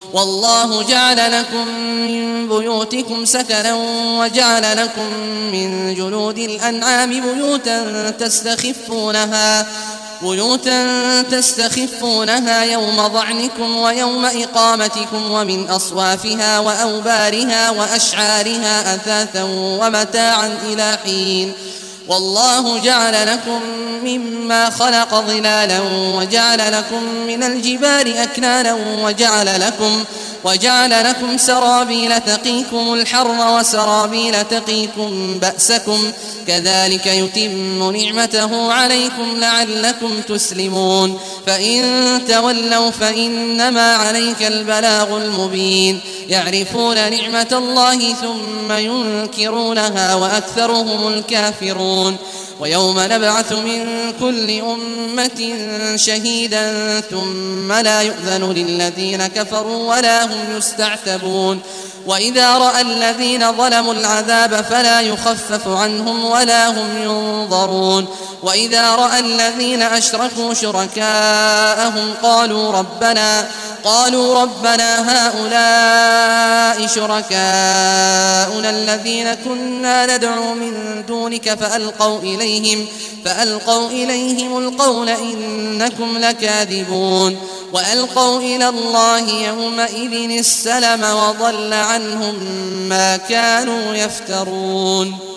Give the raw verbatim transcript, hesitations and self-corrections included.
والله جعل لكم من بيوتكم سكنا وجعل لكم من جلود الأنعام بيوتا تستخفونها بيوتا تستخفونها يوم ضعنكم ويوم إقامتكم ومن أصوافها وأوبارها وأشعارها أثاثا ومتاعا إلى حين والله جعل لكم مما خلق ظلالا وجعل لكم من الجبال أكنانا وجعل لكم وجعل لكم سرابيل تقيكم الحر وسرابيل تقيكم بأسكم كذلك يتم نعمته عليكم لعلكم تسلمون فإن تولوا فإنما عليك البلاغ المبين يعرفون نعمة الله ثم ينكرونها وأكثرهم الكافرون ويوم نبعث من كل أمة شهيدا ثم لا يؤذن للذين كفروا ولا هم يستعتبون وإذا رأى الذين ظلموا العذاب فلا يخفف عنهم ولا هم ينظرون وإذا رأى الذين أشركوا شركاءهم قالوا ربنا قالوا ربنا هؤلاء شركاؤنا الذين كنا ندعو من دونك فألقوا إليهم فألقوا إليهم القول إنكم لكاذبون وألقوا إلى الله يومئذ السلم وضل عنهم ما كانوا يفترون.